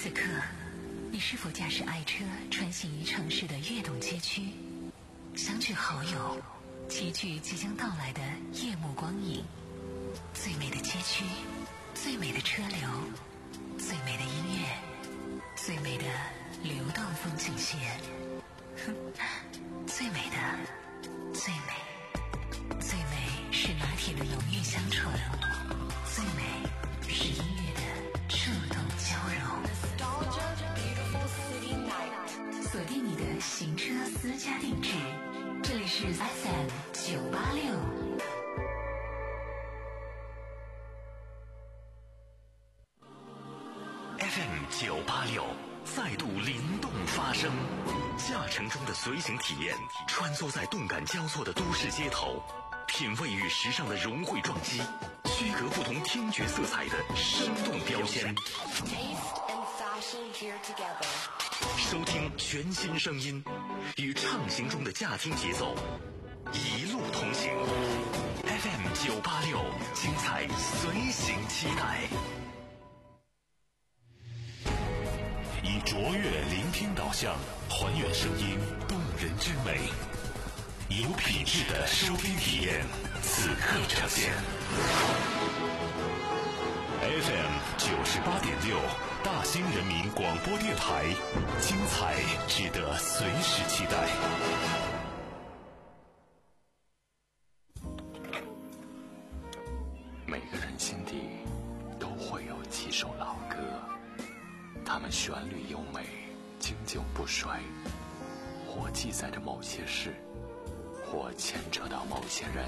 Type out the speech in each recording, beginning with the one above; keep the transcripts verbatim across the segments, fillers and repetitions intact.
此刻，你是否驾驶爱车穿行于城市的跃动街区，相聚好友，齐聚即将到来的夜幕光影？最美的街区，最美的车流，最美的音乐，最美的流动风景线，最美的，最美，最美是拿铁的浓郁香醇，最美是音乐的触动交融。锁定你的行车私家定制，这里是 F M 九八六。 F M 九八六再度灵动发声，驾乘中的随行体验，穿梭在动感交错的都市街头，品味与时尚的融汇撞击，区隔不同听觉色彩的生动标签。收听全新声音，与畅行中的驾听节奏，一路同行。F M 九八六，精彩随行期待。以卓越聆听导向，还原声音动人之美，有品质的收听体验，此刻呈现。F M 九十八点六，大兴人民广播电台，精彩值得随时期待。每个人心底都会有几首老歌，它们旋律优美，经久不衰，或记载着某些事，或牵扯到某些人。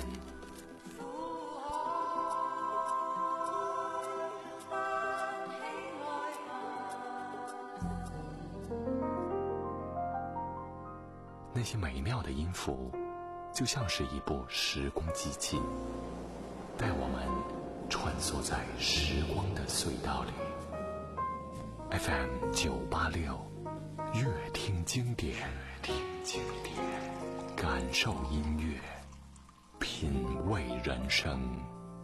那些美妙的音符，就像是一部时光机器，带我们穿梭在时光的隧道里。F M 九八六，乐听经典，乐听经典，感受音乐，品味人生。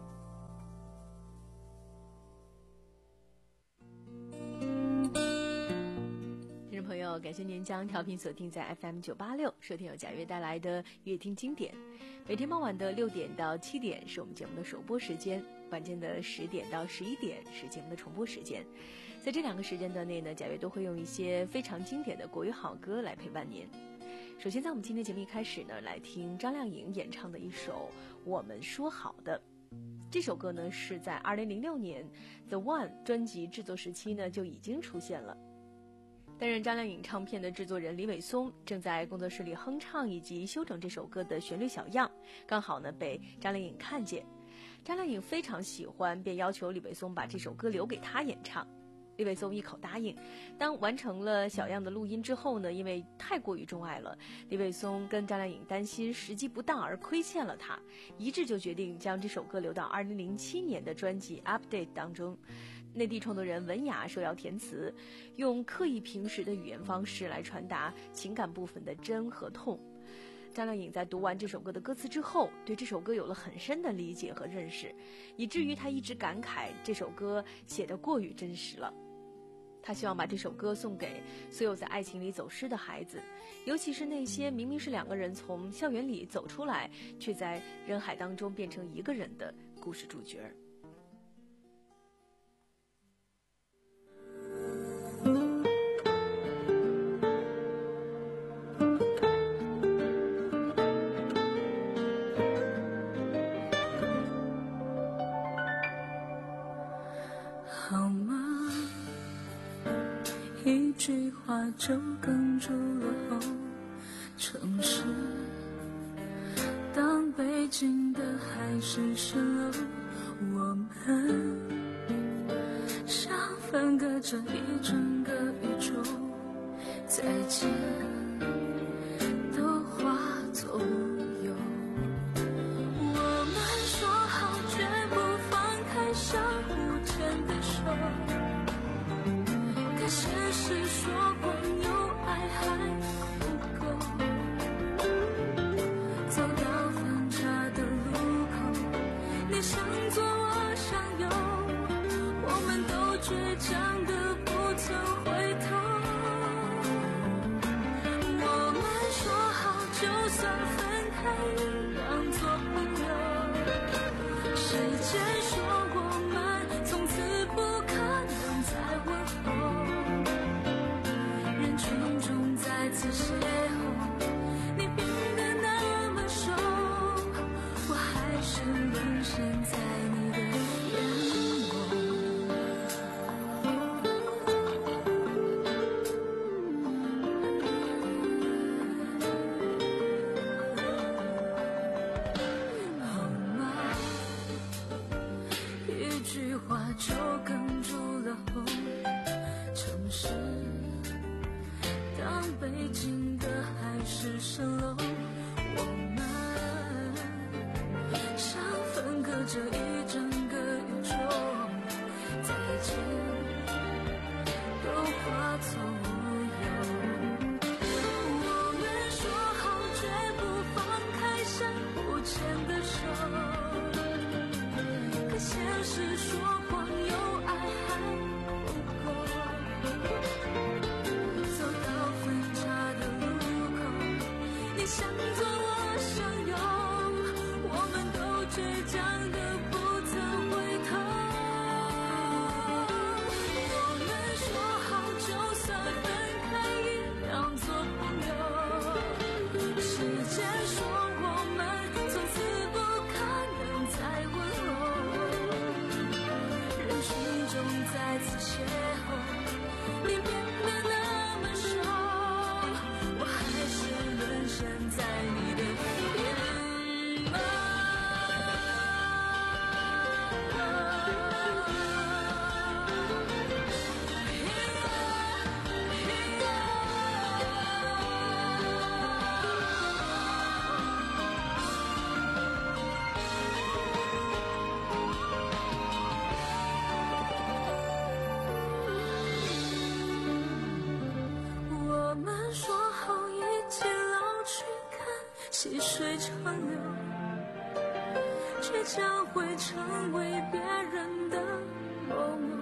听众朋友，感谢您将调频锁定在 F M 九八六，收听由贾悦带来的乐听经典。每天傍晚的六点到七点是我们节目的首播时间，晚间的十点到十一点是节目的重播时间。在这两个时间段内呢，贾悦都会用一些非常经典的国语好歌来陪伴您。首先在我们今天节目一开始呢，来听张靓颖演唱的一首《我们说好的》。这首歌呢是在二零零六年 The One 专辑制作时期呢就已经出现了。担任张靓颖唱片的制作人李伟松正在工作室里哼唱以及修整这首歌的旋律小样，刚好呢被张靓颖看见。张靓颖非常喜欢，便要求李伟松把这首歌留给他演唱。李伟松一口答应。当完成了小样的录音之后呢，因为太过于钟爱了，李伟松跟张靓颖担心时机不当而亏欠了他，一致就决定将这首歌留到二零零七年的专辑 Update 当中。内地创作人文雅受邀填词，用刻意平实的语言方式来传达情感部分的真和痛。张靓颖在读完这首歌的歌词之后，对这首歌有了很深的理解和认识，以至于她一直感慨这首歌写得过于真实了。她希望把这首歌送给所有在爱情里走失的孩子，尤其是那些明明是两个人从校园里走出来，却在人海当中变成一个人的故事主角。 一句话就哽住了喉，城市当北京的海市蜃楼，我们像分隔着一整个宇宙，再见都化作无忧。我们说好绝不放开相互牵的手，可现实说光有爱还不够，走到分岔的路口，你想左我想右，我们都倔强的不曾回近的海市蜃楼，我们像分隔着一整个宇宙，再见都化作乌有。我们说好绝不放开相互牵的手，可现实说光有爱还不够。走到分岔的路口，你向左我向右，我们都倔强的不曾回头。我们说好就算分开也要做朋友，时间说我们从此不可能再温柔，人群中再次邂逅，你变得那么瘦，我还是沦陷在你的眼眸。我们说好一起老去，看细水长流，却将会成为别人的某某。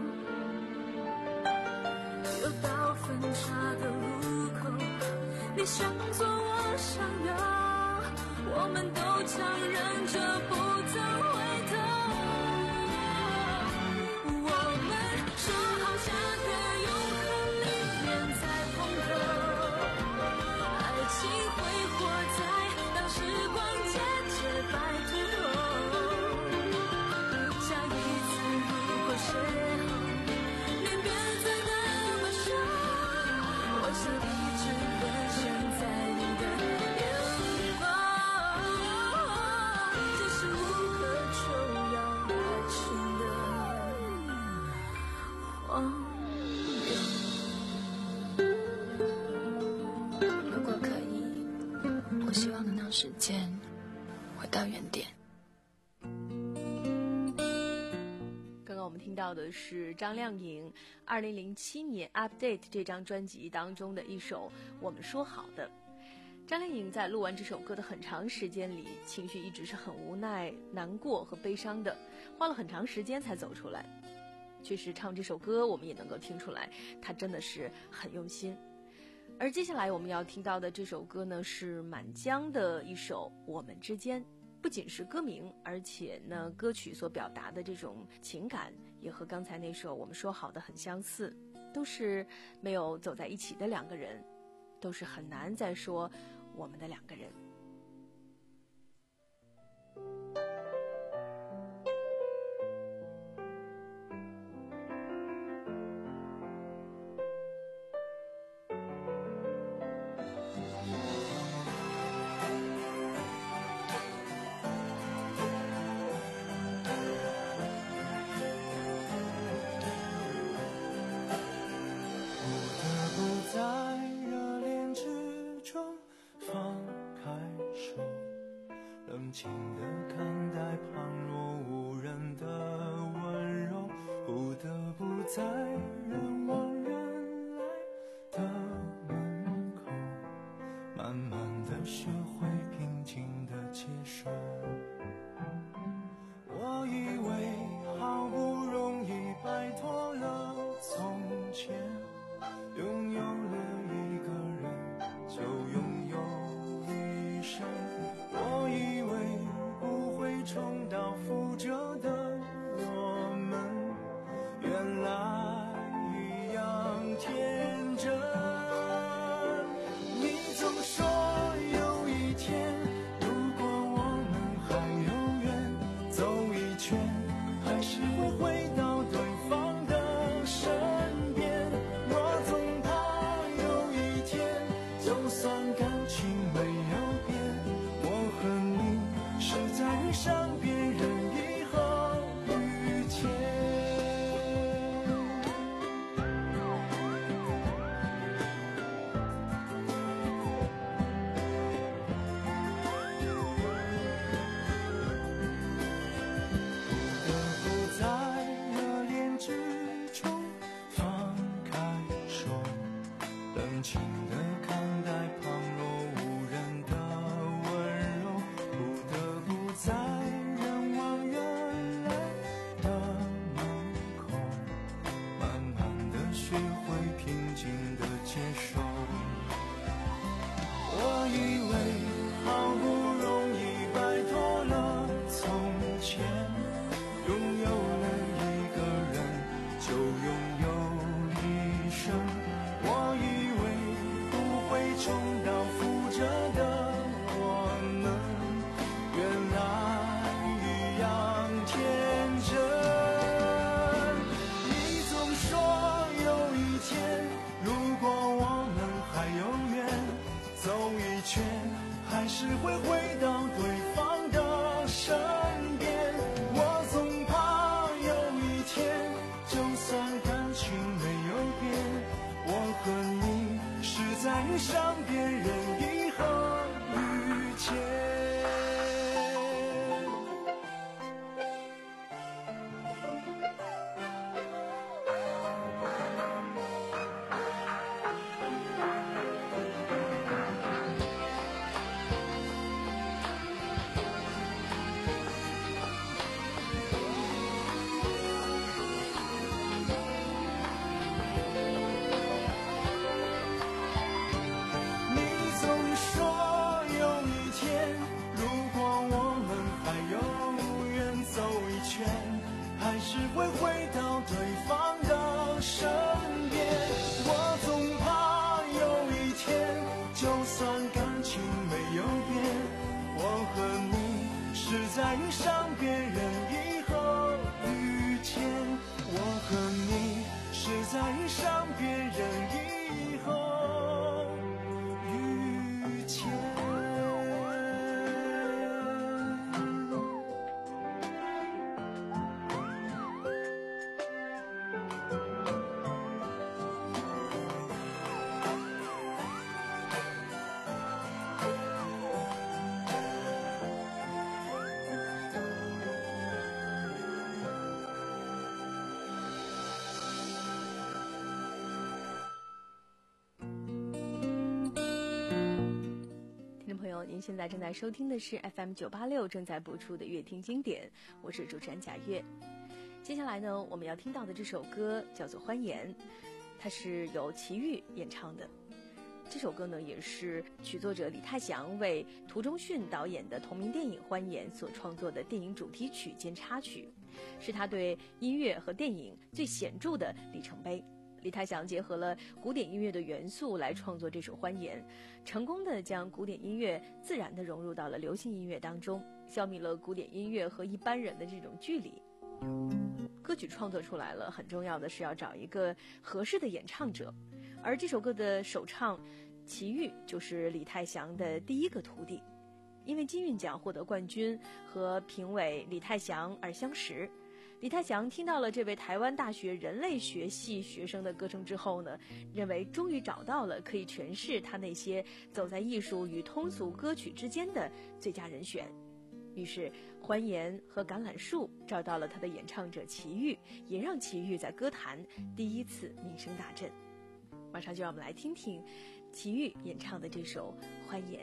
又到分岔的路口，你向左我向右，我们都强忍着不曾回头。我们说好下个永恒里面再碰头，爱情挥霍在当时光渐渐白头后，下一次如果邂逅，脸变得那么瘦，我想一直沦陷在你的眼眸，这是无可救药爱情的荒谬。 如果可以，我希望能让时间回到原点。 刚刚我们听到的是张靓颖二零零七年 Update 这张专辑当中的一首《我们说好的》。张靓颖在录完这首歌的很长时间里，情绪一直是很无奈、难过和悲伤的，花了很长时间才走出来。确实唱这首歌我们也能够听出来，她真的是很用心。而接下来我们要听到的这首歌呢，是满江的一首《我们之间》。不仅是歌名，而且呢，歌曲所表达的这种情感也和刚才那首我们说好的很相似，都是没有走在一起的两个人，都是很难再说我们的两个人。 冷静地看待旁若无人的温柔，不得不在人往人来的门口，慢慢地学会平静地接受。我以为好不容易摆脱了从前，拥有了一个人就拥有一生，我以为不会重蹈覆辙的我们，原来冷静地看待旁若无人的温柔，不得不在人往原来的门口，慢慢地学会平静地接受。我以为好不容易摆脱了从前，拥有了一个人就拥有一生。我以为不会重蹈覆辙的我们，原来一样天真。你总说有一天，如果我们还有缘，走一圈还是会回到对方的身边。我总怕有一天，就算感情没有变，我和你是在遇上别人以后遇见。还是会回到对方的身边。我总怕有一天，就算感情没有变，我和你是在遇上别人以后遇见。我和你是在遇上别人以后遇见。 您现在正在收听的是 F M 九八六正在播出的乐听经典，我是主持人贾月。接下来呢，我们要听到的这首歌叫做《欢颜》，它是由齐豫演唱的。这首歌呢，也是曲作者李泰祥为涂中训导演的同名电影《欢颜》所创作的电影主题曲兼插曲，是他对音乐和电影最显著的里程碑。李泰祥结合了古典音乐的元素来创作这首《欢颜》，成功的将古典音乐自然地融入到了流行音乐当中，消弭了古典音乐和一般人的这种距离。歌曲创作出来了，很重要的是要找一个合适的演唱者，而这首歌的首唱齐豫就是李泰祥的第一个徒弟，因为金韵奖获得冠军和评委李泰祥而相识。李泰祥听到了这位台湾大学人类学系学生的歌声之后呢，认为终于找到了可以诠释他那些走在艺术与通俗歌曲之间的最佳人选。于是《欢颜》和《橄榄树》找到了他的演唱者齐豫，也让齐豫在歌坛第一次名声大振。马上就让我们来听听齐豫演唱的这首《欢颜》。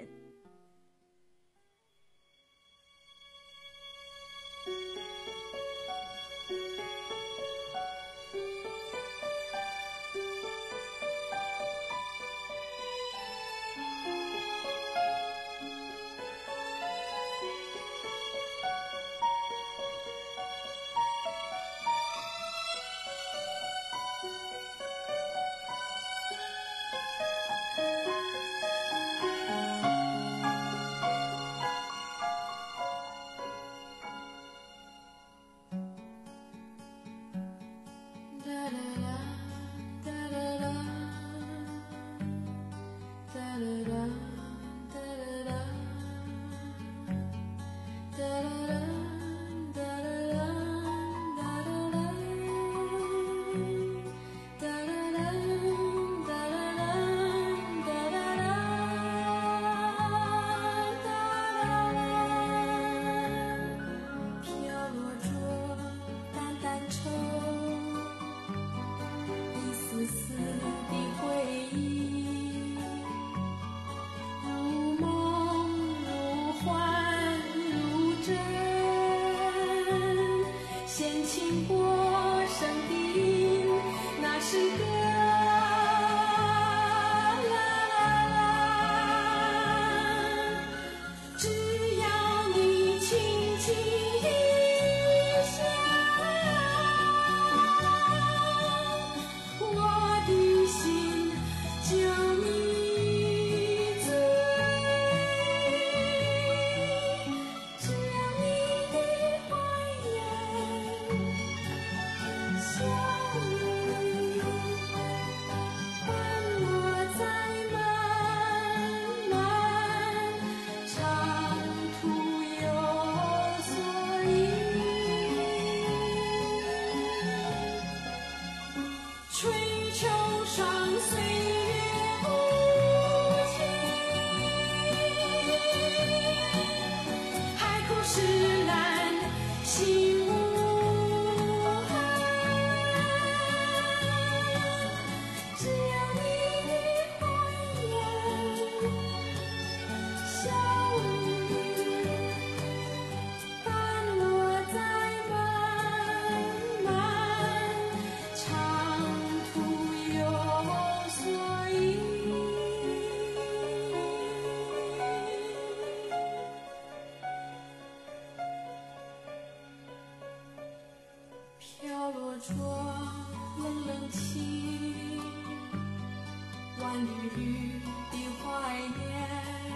起万里雨的怀念，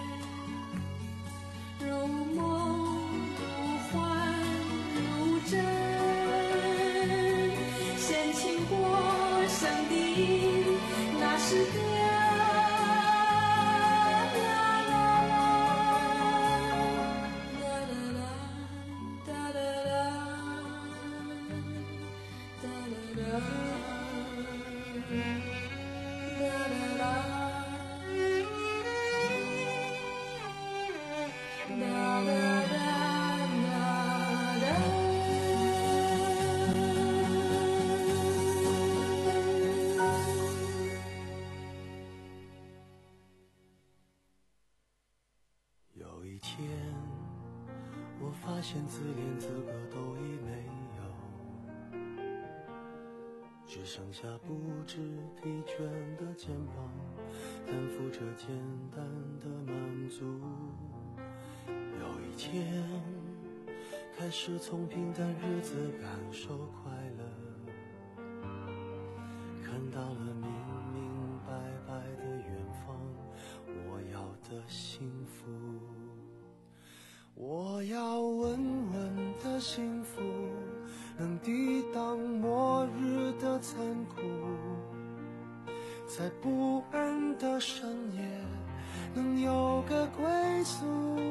如梦如幻如真，掀起过生的那时歌。 有一天，我发现自怜资格都已没有，只剩下不知疲倦的肩膀，担负着简单的满足。有一天，开始从平淡日子感受快乐，看到了明明白白的远方，我要的幸福。我要稳稳的幸福，能抵挡末日的残酷，在不安的深夜能有个归宿。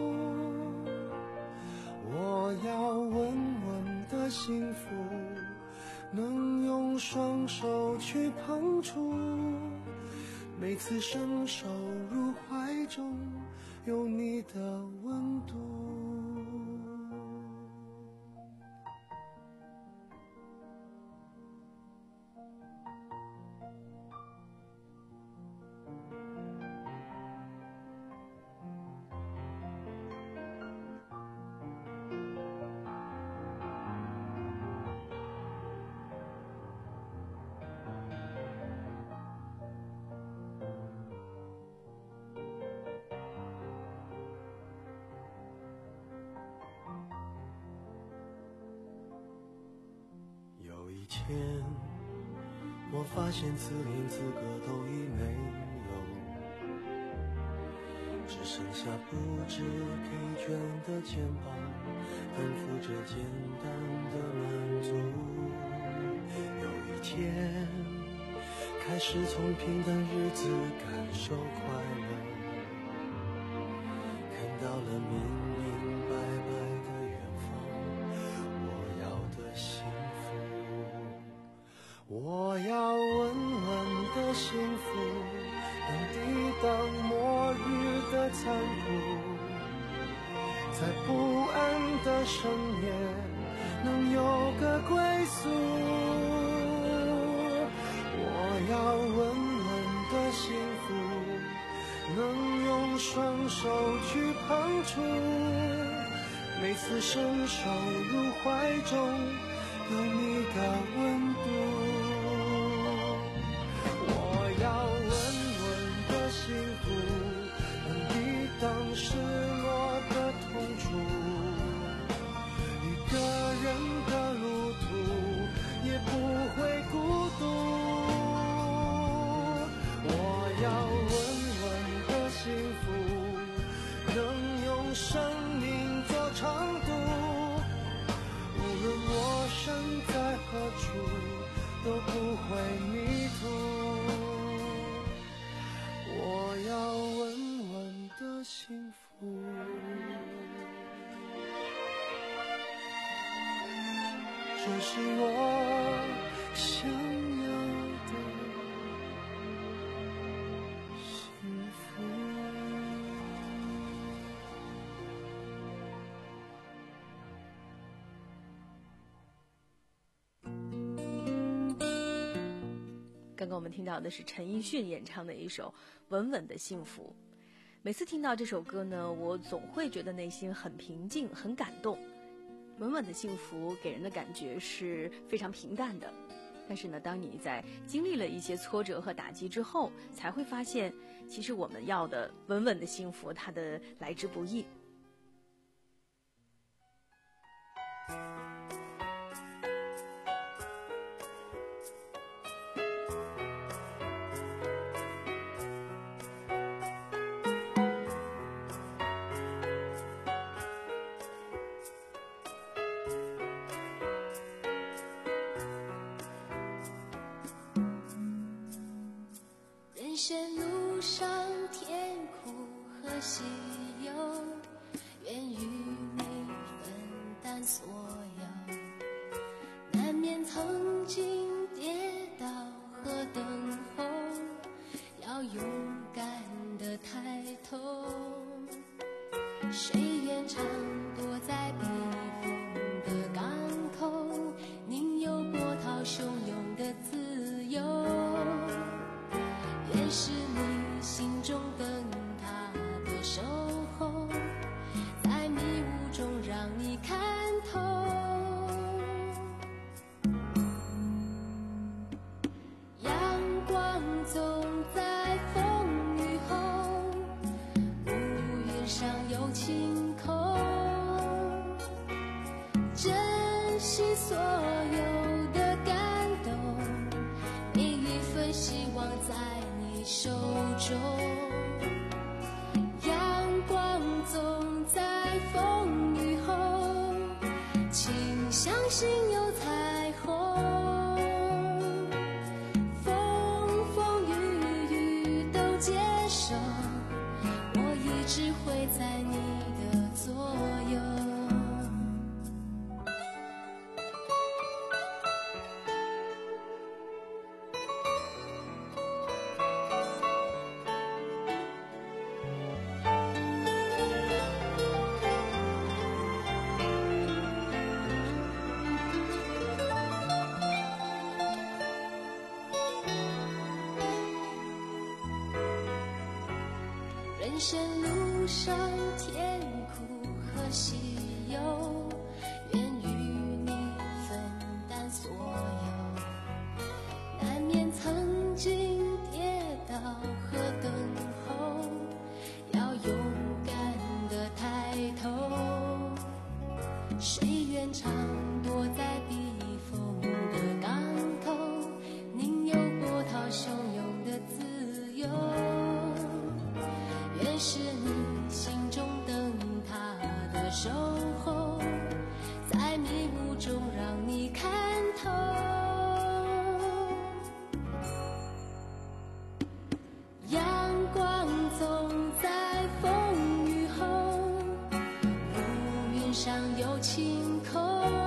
我要稳稳的幸福，能用双手去碰触，每次伸手入怀中有你的温度。以前我发现自怜资格都已没有，只剩下不知疲倦的肩膀，担负着简单的满足。有一天开始从平淡日子感受快乐，看到了明明白白的远方，我要的幸福。我要稳稳的幸福，能抵挡末日的残酷，在不安的深夜能有个归宿。我要稳稳的幸福，能用双手去碰触，每次伸手入怀中有你的温度。我要稳稳的幸福，能抵挡失落的痛楚，一个人的路途也不会孤独。我要稳稳的幸福，能用生命做长度，无论我身在何处都不会迷途。我要稳稳的幸福，这是我想要的幸福。 刚刚我们听到的是陈奕迅演唱的一首《稳稳的幸福》。每次听到这首歌呢，我总会觉得内心很平静，很感动。稳稳的幸福给人的感觉是非常平淡的，但是呢，当你在经历了一些挫折和打击之后，才会发现，其实我们要的稳稳的幸福，它的来之不易。 人生路上甜苦和喜忧，愿与你分担所有。难免曾经跌倒和等候，要勇敢地抬头。谁愿常躲在避风的港口，宁有波涛汹涌的自由。愿是你心中灯塔的守候，在迷雾中让你看透。阳光总在风雨后，乌云上有晴空。珍惜所有的感动，每一份希望在你手中。阳光总在风雨后，请相信有彩虹。风风雨雨都接受，我一直会在你的左右。人生路上甜苦和喜忧，愿与你分担所有。难免曾经跌倒和等候，要勇敢地抬头。谁愿常躲在避风的港口，宁有波涛汹涌的自由。愿是你心中灯塔的守候，在迷雾中让你看透。阳光总在风雨后，乌云上有晴空。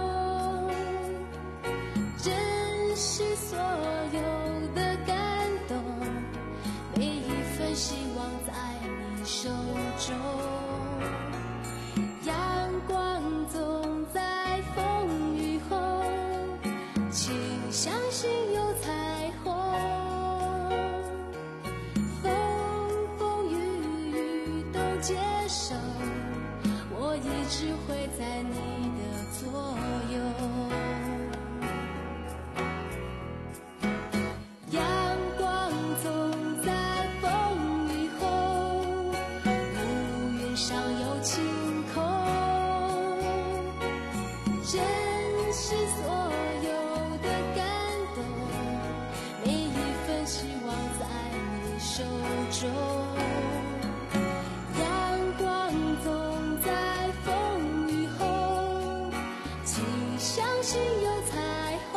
珍惜所有的感动，每一份希望在你手中。阳光总在风雨后，请相信有彩虹。风风雨雨都接受，我一直会在你的左右。阳光总在风雨后，乌云上有晴空。珍惜所有的感动，每一份希望在你手中。阳光总在风雨后，请相信有彩虹。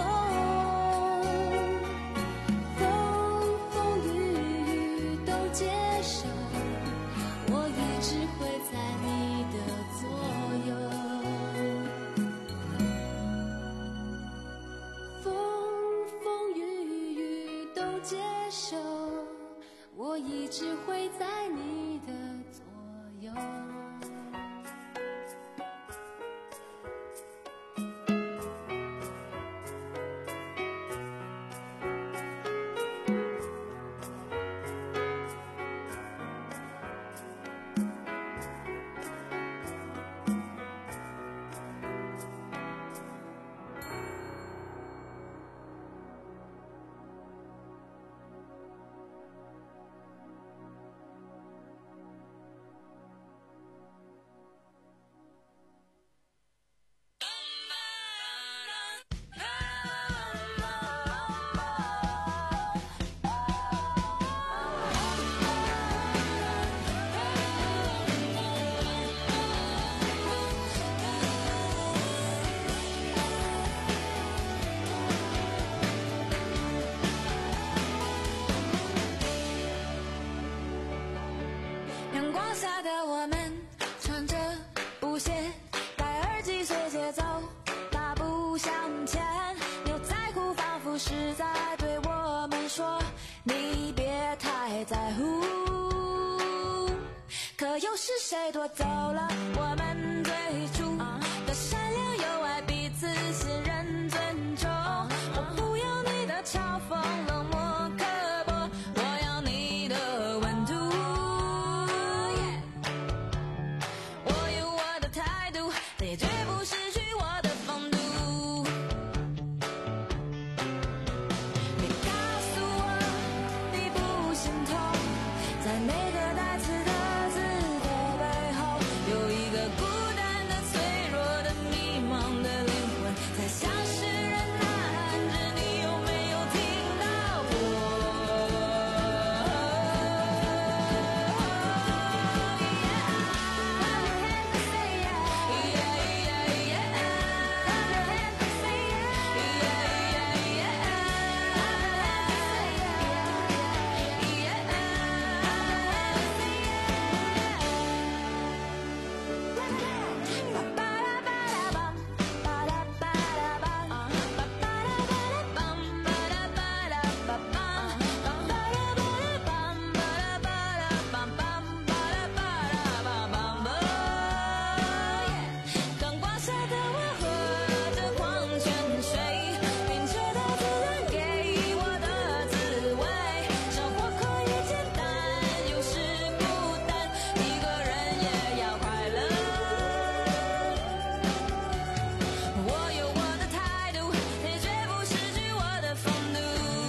风风雨雨都接受，我一直会在你的左右。风风雨雨都接受，我一直会在你的左右。 谁夺走了我们最初的善良友爱，彼此信任尊重。我不要你的嘲讽冷漠刻薄，我要你的温度。我有我的态度，但也绝不失去我的风度。别告诉我你不心痛，在每个带刺的字的背后，有一个孤单的、脆弱的、迷茫的灵魂，在向世人呐喊着，你有没有听到我？刚挂下的我喝着矿泉水，品着大自然给我的滋味。生活可以简单，有时孤单，一个人也要快乐。我有我的态度，也绝不失去我的风度。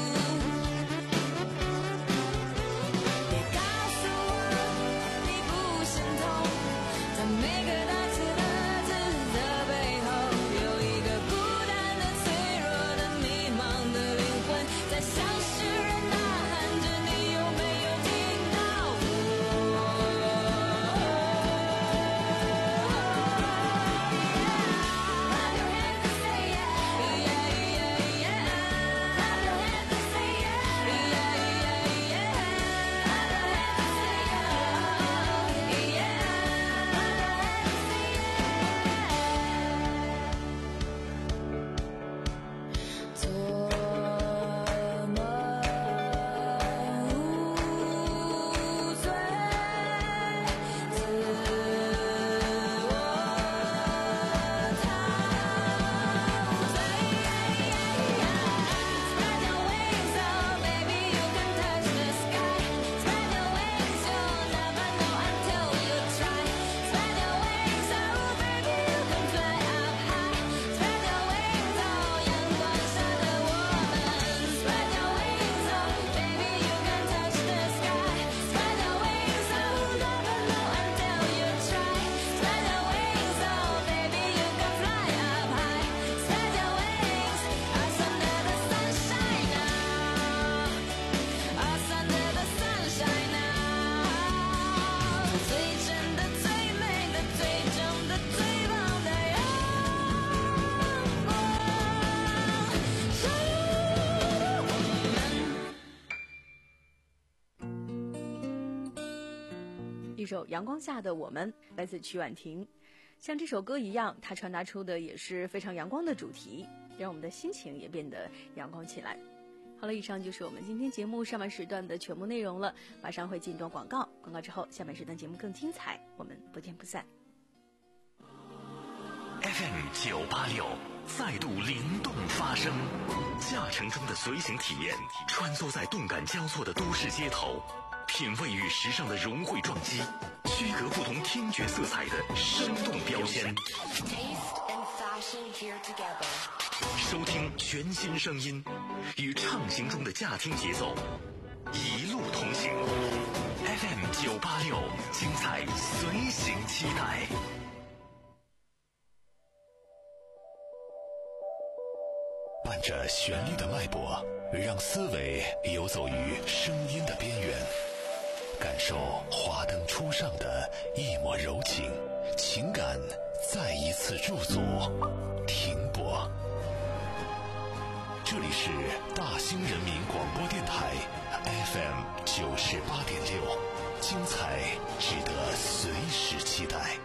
别告诉我你不心痛，在每个带刺的字的背后，有一个孤单的、脆弱的、迷茫的灵魂，在向世人呐喊着，你有没有听到做梦无罪，自我陶醉。Spread your wings, oh baby, you can touch the sky. Spread your wings, you'll never know until you try. Spread your wings, oh baby, you can fly up high. Spread your wings, oh 阳光下的我们。Spread your wings, oh baby, you can touch the sky. Spread your wings, oh never know until you try. Spread your wings, oh baby, you can fly up high. Spread your wings, us under the sunshine now. Us under the sunshine now. 最真的、最美的、最正的、最棒的阳光，照亮我们。 一首《阳光下的我们》来自曲婉婷。像这首歌一样，它传达出的也是非常阳光的主题，让我们的心情也变得阳光起来。好了，以上就是我们今天节目上半时段的全部内容了。马上会进一段广告，广告之后，下半时段节目更精彩，我们不见不散。 F M 九八六再度灵动发声，驾乘中的随行体验，穿梭在动感交错的都市街头，品味与时尚的融汇撞击，区隔不同听觉色彩的生动标签。收听全新声音，与畅行中的驾听节奏，一路同行。F M 九八六，精彩随行期待。伴着旋律的脉搏，让思维游走于声音的边缘，感受华灯初上的一抹柔情，情感再一次驻足停泊。这里是大兴人民广播电台 F M 九十八点六，精彩值得随时期待。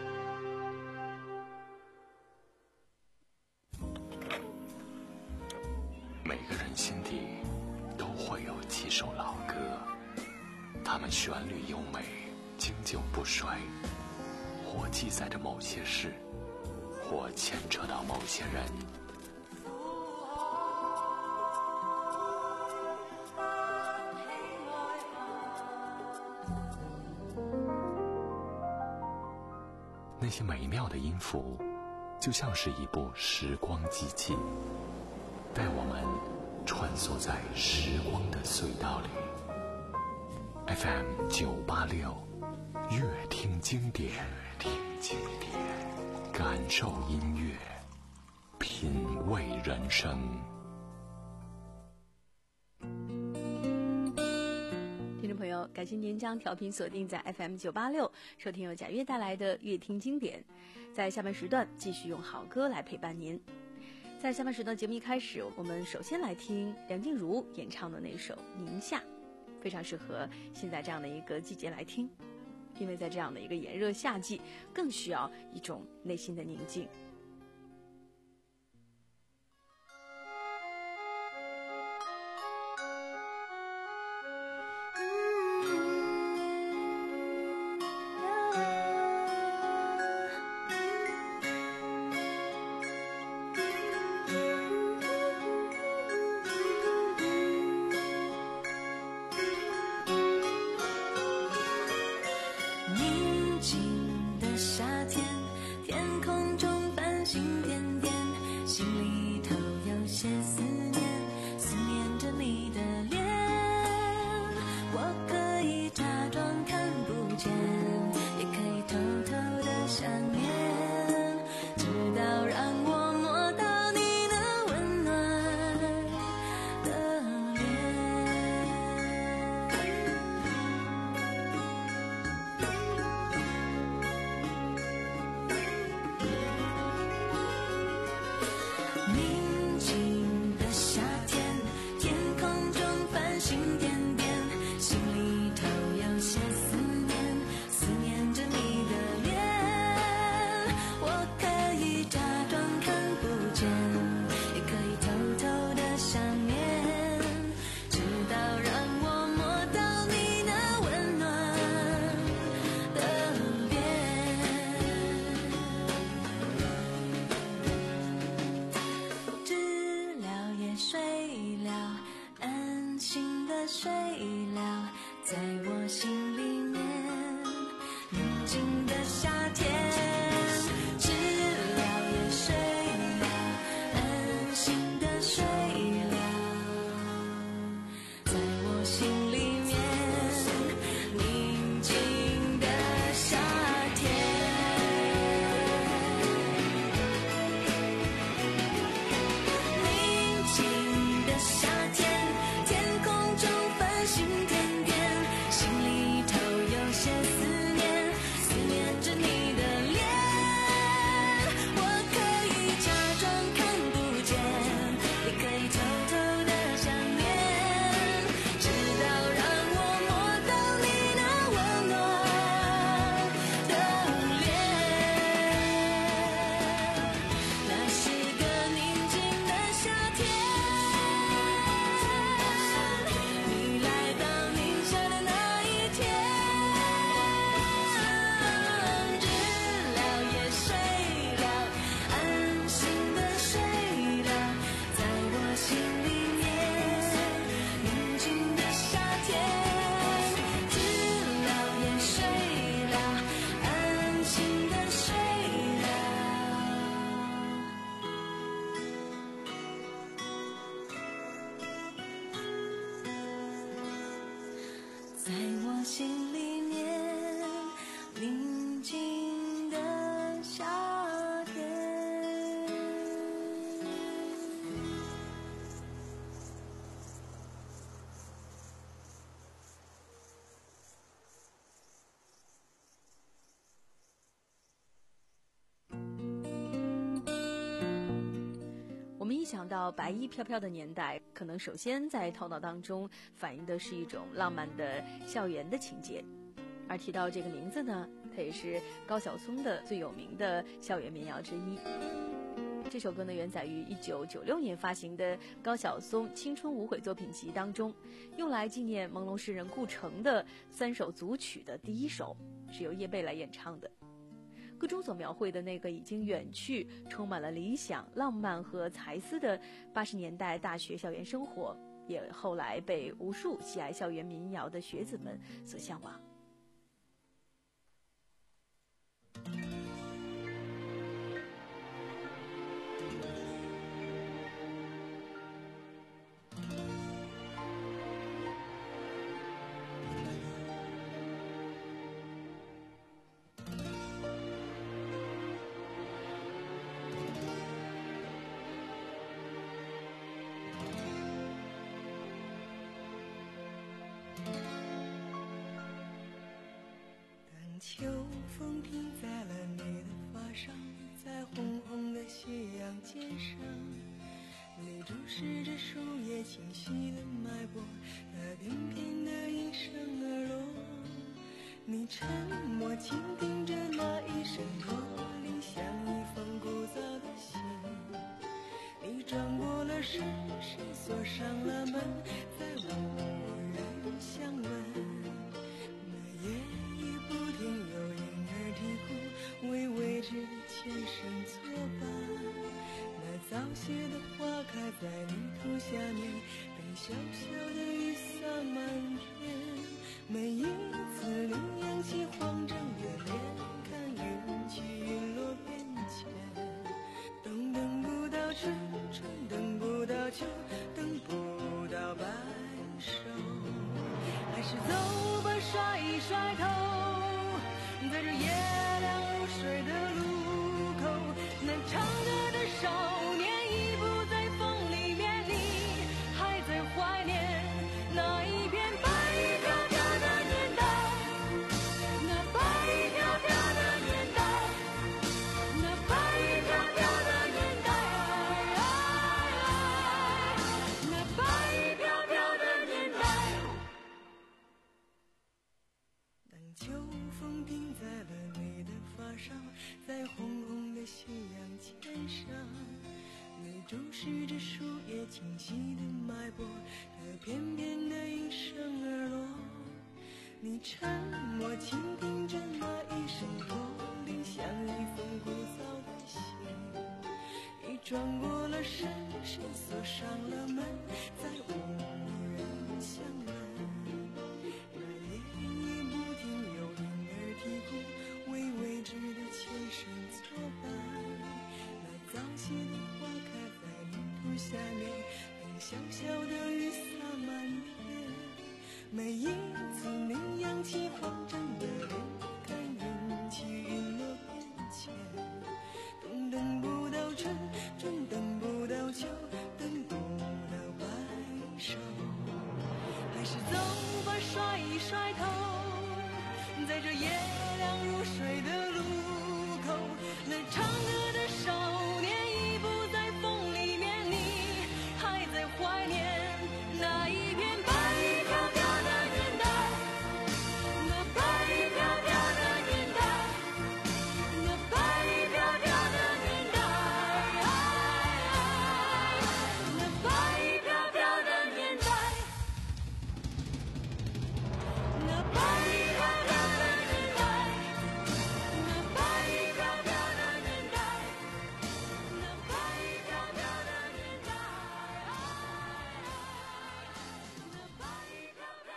每个人心底都会有几首老歌，它们旋律优美， 经久不衰，或记载着某些事，或牵扯到某些人。那些美妙的音符，就像是一部时光机器，带我们穿梭在时光的隧道里。F M 九八六，乐听经典，乐听经典，感受音乐，品味人生。 听众朋友，感谢您将调频锁定在 F M 九八六，收听由贾悦带来的乐听经典。在下半时段继续用好歌来陪伴您。在下半时段节目一开始，我们首先来听梁静茹演唱的那首《宁夏》，非常适合现在这样的一个季节来听，因为在这样的一个炎热夏季，更需要一种内心的宁静。想到白衣飘飘的年代，可能首先在头脑当中反映的是一种浪漫的校园的情节。而提到这个名字呢，它也是高晓松的最有名的校园民谣之一。 这首歌呢原载于一九九六年发行的高晓松青春无悔作品集当中，用来纪念朦胧诗人顾城的三首组曲的第一首，是由叶蓓来演唱的。歌中所描绘的那个已经远去、充满了理想、浪漫和才思的八十年代大学校园生活，也后来被无数喜爱校园民谣的学子们所向往。 秋风停在了你的发上，在红红的夕阳肩上，你注视着树叶清晰的脉搏，那翩翩的应声而落。你沉默倾听着那一声驼铃，像一封古早的信。你转过了身，谁锁上了门，再无人相问。那夜不停有婴儿啼哭，为未知的前生作伴。那早谢的花开在泥土下面，等小小的雨洒满天。每一次你扬起慌张的脸，看云起云落变迁。冬等不到春，春等不到秋，等不到白首。还是走吧，甩一甩头，在这夜凉如水的路口，那唱歌的少年已不在风里面，你还在怀念那一片白衣飘飘的年代，那白衣飘飘的年代，那白衣飘飘的年代，那白衣飘飘的年代。当秋风停在了你的发上，在红红的夕阳肩上，你注视着树叶清晰的脉搏，它翩翩的应声而落。你沉默倾听着那一声驼铃，像一封古早的信。你转过了身，谁锁上了门，再无人相问。那夜已不停有婴儿啼哭，为未知的前生作伴。那早谢的花开在泥土下面，等小小的雨洒满天。每一次你扬起慌张的脸，看云起云落变迁。冬等不到春，春等不到秋，等不到白首。还是走吧，甩一甩头，在这夜凉如水的路口，那唱歌的少年已不在风里面，你还在怀念那一片白衣飘飘的年代，那白衣飘飘的年代，那白衣飘飘的年代，那白衣飘飘的年代，那白衣飘飘的年代，那白衣飘飘的年代，那白衣飘飘的年代，那白衣飘飘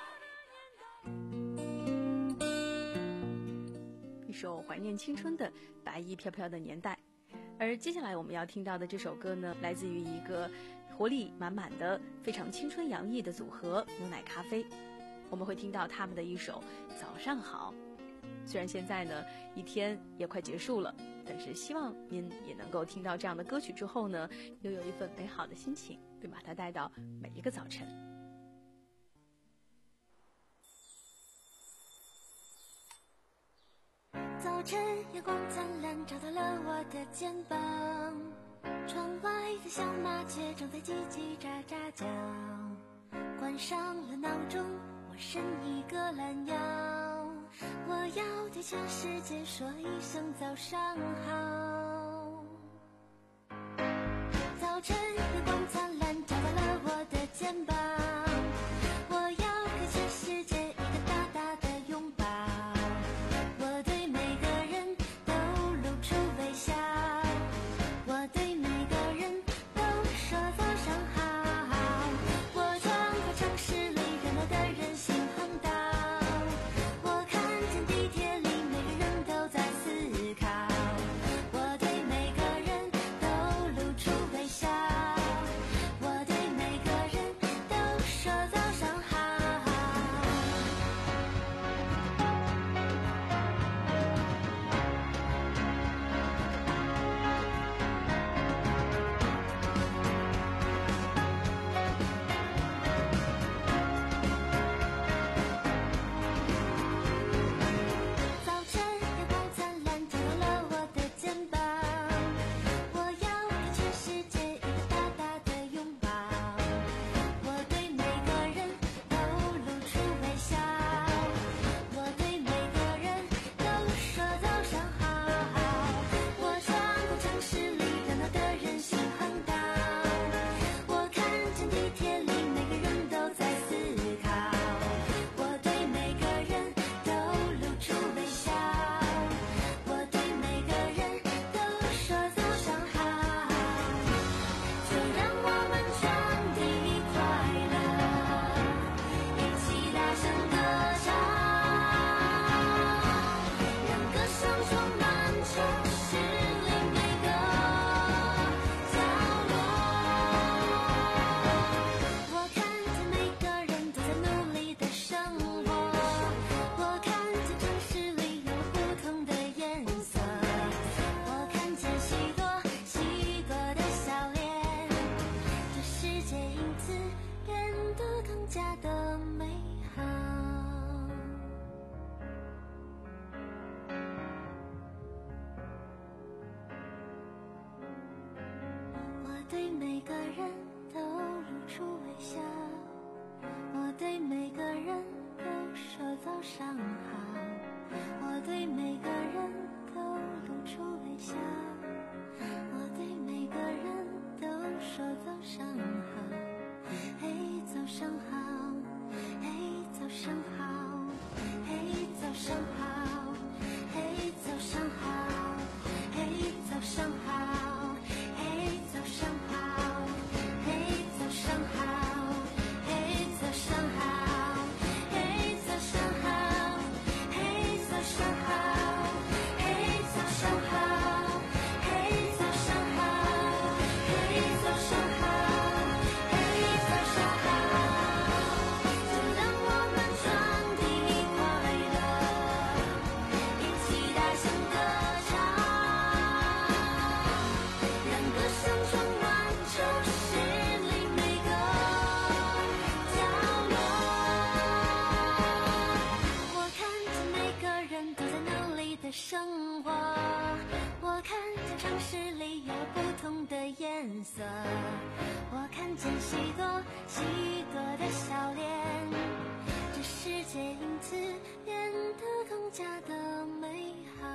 的年代。 一首怀念青春的白衣飘飘的年代。而接下来我们要听到的这首歌呢，来自于一个活力满满的非常青春洋溢的组合牛奶咖啡。我们会听到他们的一首早上好。虽然现在呢一天也快结束了，但是希望您也能够听到这样的歌曲之后呢，又有一份美好的心情，并把它带到每一个早晨。 早晨阳光灿烂，照到了我的肩膀，窗外的小麻雀正在叽叽喳喳叫，关上了闹钟，我伸一个懒腰，我要对全世界说一声早上好。 肩膀，我要给全世界一个大大的拥抱，我对每个人都露出微笑，我对每个人都说早上好，我穿过城市里热闹的人行横道，我看见地铁里每个人都在思考，我对每个人都露出微笑，我对每个人都说早上好。早晨阳光灿烂，照到了我的肩膀，我要给全世界一个大大的拥抱，我对每个人都露出微笑，我对每个人都说早上好，我穿过城市里热闹的人行横道，我看见地铁里每个人都在思考，我对每个人都露出微笑，我对每个人都说早上好，就让我们传递快乐，一起大声歌唱，让歌声充满城市里每个角落。我看见每个人都在努力的生活，我看见城市里有不同的颜色，我看见许多许多的笑脸，这世界因此变得更加的美好。我对每个人都露出微笑，我对每个人都说早上好，我对每个人都露出微笑，我对每个人都说早上好，嘿，早上好，嘿，早上好，嘿，早上好，嘿，早上好，嘿，早上好，嘿，早上好，嘿，早上好，嘿，早上好，嘿，早上好，嘿，早上好，嘿，早上好，嘿，早上好，嘿，早上好，嘿，早上好，就让我们传递快乐，一起大声歌唱，让歌声充满城市里每个角落。我看见每个人都在努力的生活，我看见城市里有不同的颜色，我看见许多许多的笑脸，这世界因此变得更加的美好。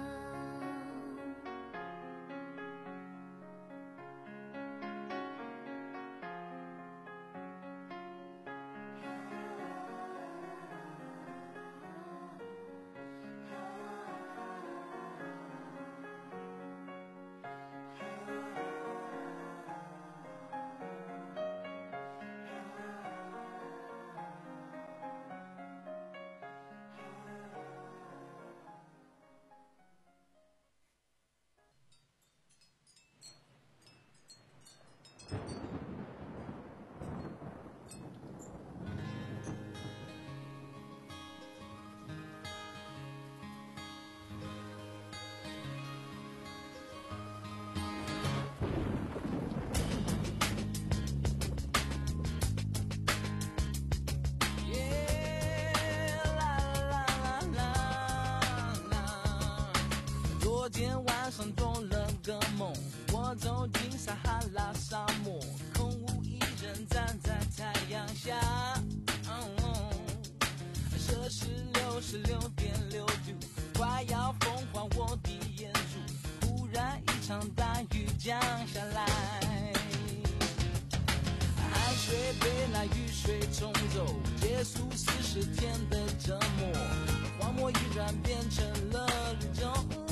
上做了个梦，我走进撒哈拉沙漠，空无一人站在太阳下，哦，摄氏六十六点六度，快要风化我的眼珠，忽然一场大雨降下来，海水会被那雨水冲走，结束四十天的折磨，荒漠依然变成了绿洲。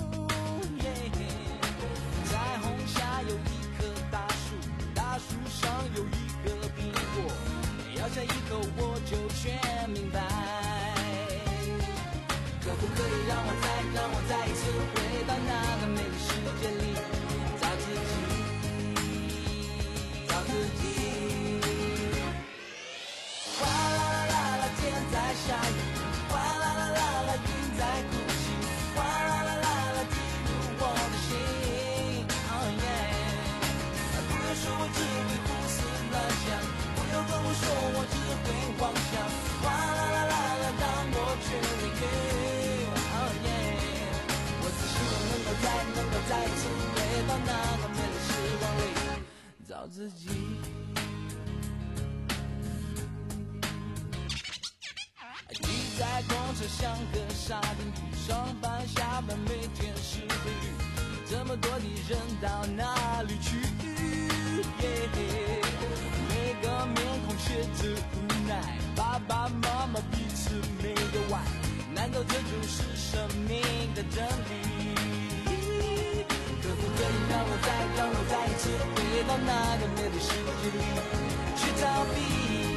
彩虹下有一棵大树，大树上有一个苹果，咬下一口我就全明白。可不可以让我再让我再一次回到那个美丽世界里，找自己，找自己。哗啦啦啦啦，天在下雨，哗啦啦啦啦，云在哭泣，哗啦啦啦啦，滴入我的心。Oh yeah， 不要说我只会胡思乱想，不要跟我说我只会妄想，哗啦啦啦啦，让我去淋雨。Oh yeah， 我只希望能够再能够再一次回到那个美丽时光里，找自己。在公车像个沙丁鱼，上班下班每天是规律，这么多的人到哪里去？ yeah， 每个面孔写着无奈，爸爸妈妈彼此没有爱，难道这就是生命的真理？可不可以让我再让我再一次回到那个美丽世界里，去逃避？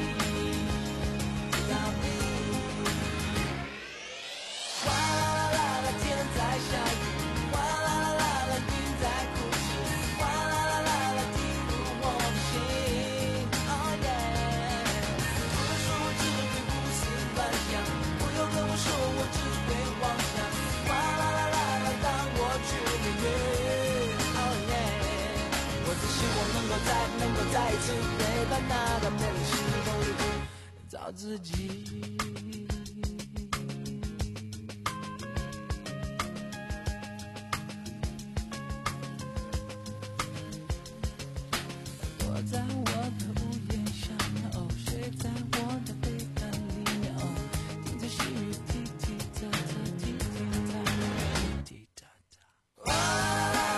再能够再一次回到那个美丽时光里，找自己。我在我的屋檐下哦，睡在我的被单里面哦，听着细雨滴滴答答，滴滴答答，滴答答。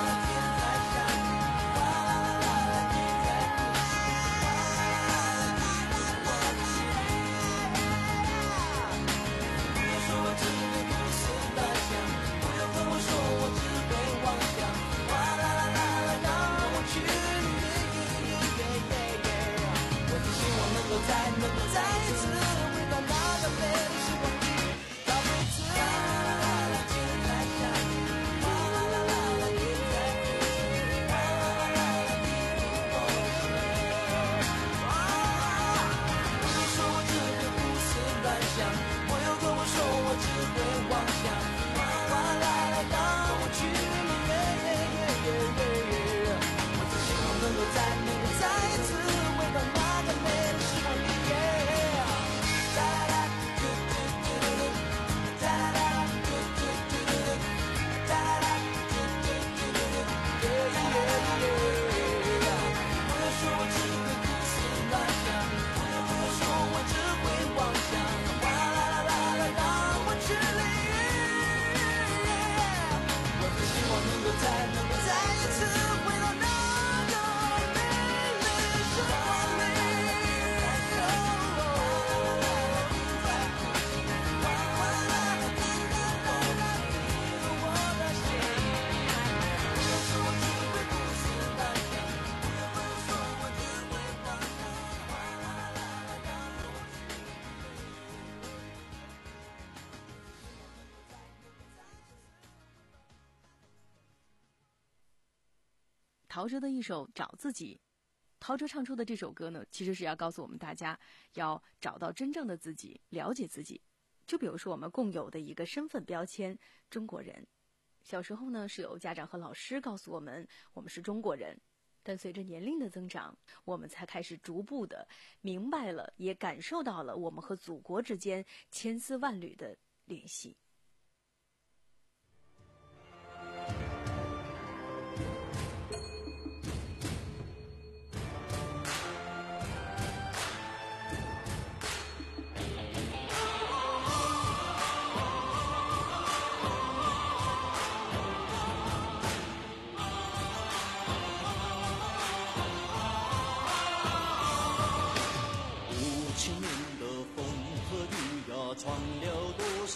陶喆的一首《找自己》，陶喆唱出的这首歌呢，其实是要告诉我们大家要找到真正的自己，了解自己。就比如说我们共有的一个身份标签——中国人。小时候呢，是由家长和老师告诉我们，我们是中国人。但随着年龄的增长，我们才开始逐步的明白了，也感受到了我们和祖国之间千丝万缕的联系。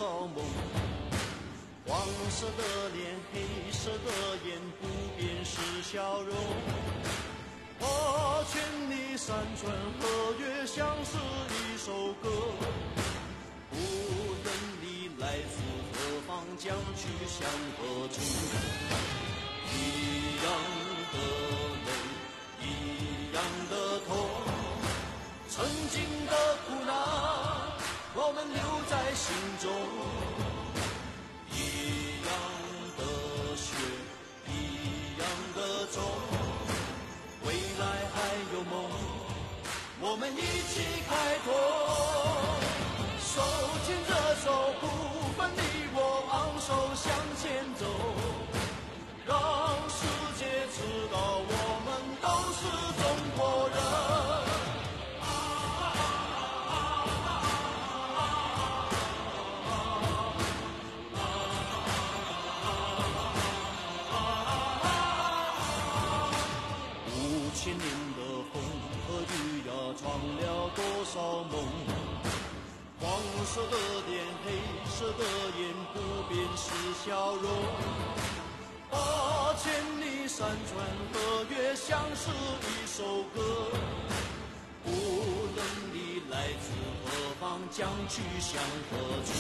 少梦。黄色的脸，黑色的眼，不变是笑容。我千里山川河岳，像是一首歌。无论你来自何方，将去向何处。一样的泪，一样的痛，曾经的苦难，我们留在心中。一样的血，一样的种，未来还有梦，我们一起开拓。手牵着手，不分你我，昂首向前走，让世界知道我们都是中国人。五千年的风和雨呀，闯了多少梦。黄色的脸，黑色的眼，不变是笑容。八千里山川河岳，像是一首歌。无论你来自何方，将去向何处。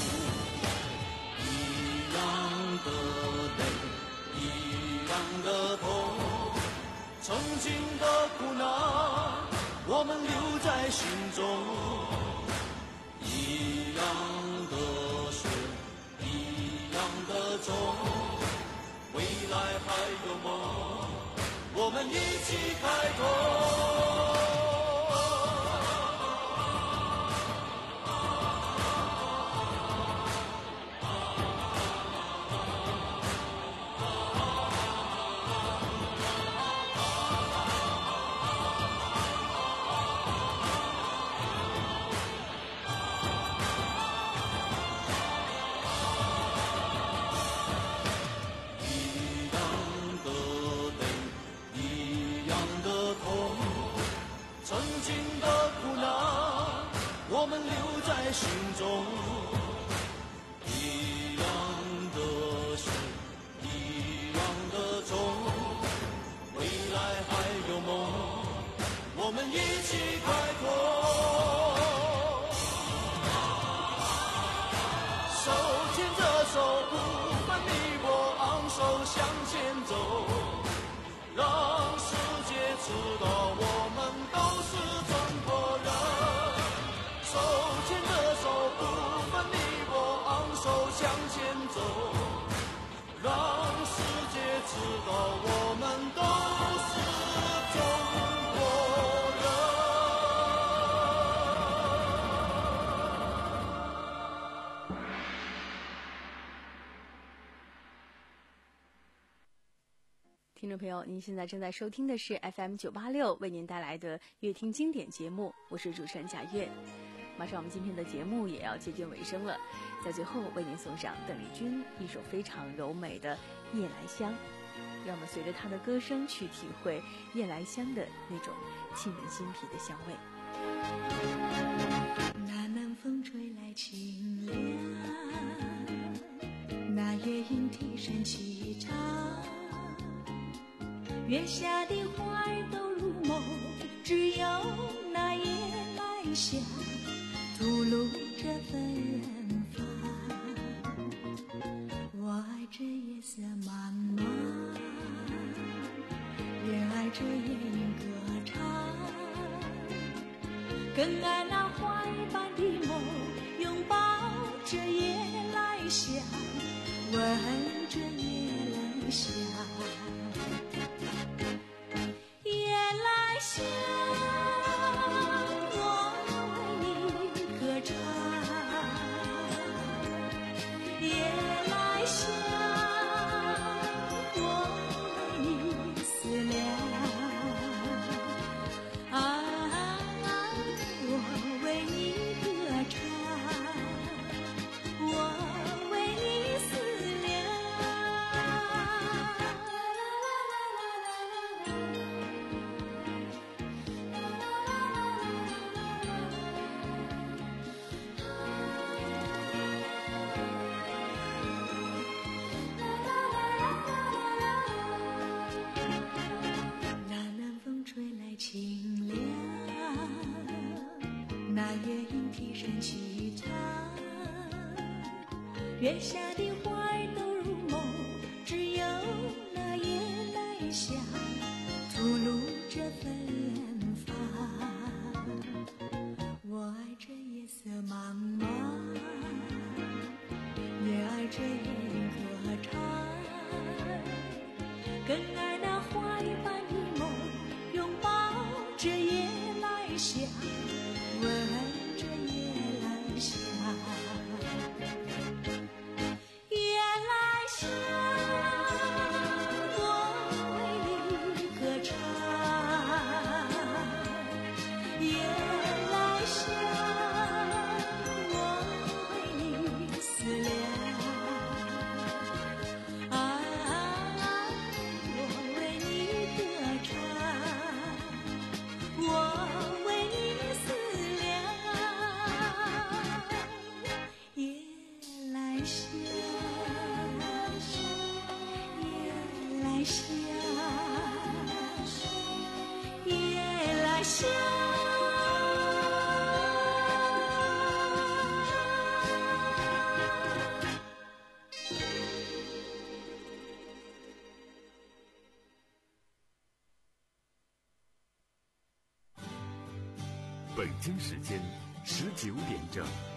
一样的泪，一样的痛，曾经的苦难，我们留在心中。一样的水，一样的种，未来还有梦，我们一起开拓。我们留在心中。一样的水，一样的种，未来还有梦，我们一起开拓。手牵着手，不分你我，昂首向前走，让世界知道我们都是中国人。手牵着手，不分你我，昂首向前走，让世界知道我们都是中国人。 听众朋友，您现在正在收听的是 F M 九八六为您带来的乐听经典节目，我是主持人贾月。马上我们今天的节目也要接近尾声了，在最后为您送上邓丽君一首非常柔美的《夜来香》，让我们随着她的歌声去体会夜来香的那种沁人心脾的香味。 那南风吹来清凉，那月影啼声齐唱，月下的花儿都入梦，只有那夜来香吐露着芬芳。我爱这夜色茫茫，也爱这夜莺歌唱，更爱那花儿般的梦，拥抱着夜来香，闻着夜来香。夜来香，我细唱。月下的花儿都入梦，只有那夜来香吐露着芬芳。我爱这夜色茫茫，也爱这云歌唱，更爱那花一般的梦，拥抱着夜来香，闻着夜来香。夜来香，我为你歌唱。夜来香，我为你思量。啊，我为你歌唱，我为你思量。夜来香，夜来香，夜来香。 北京时间十九点整。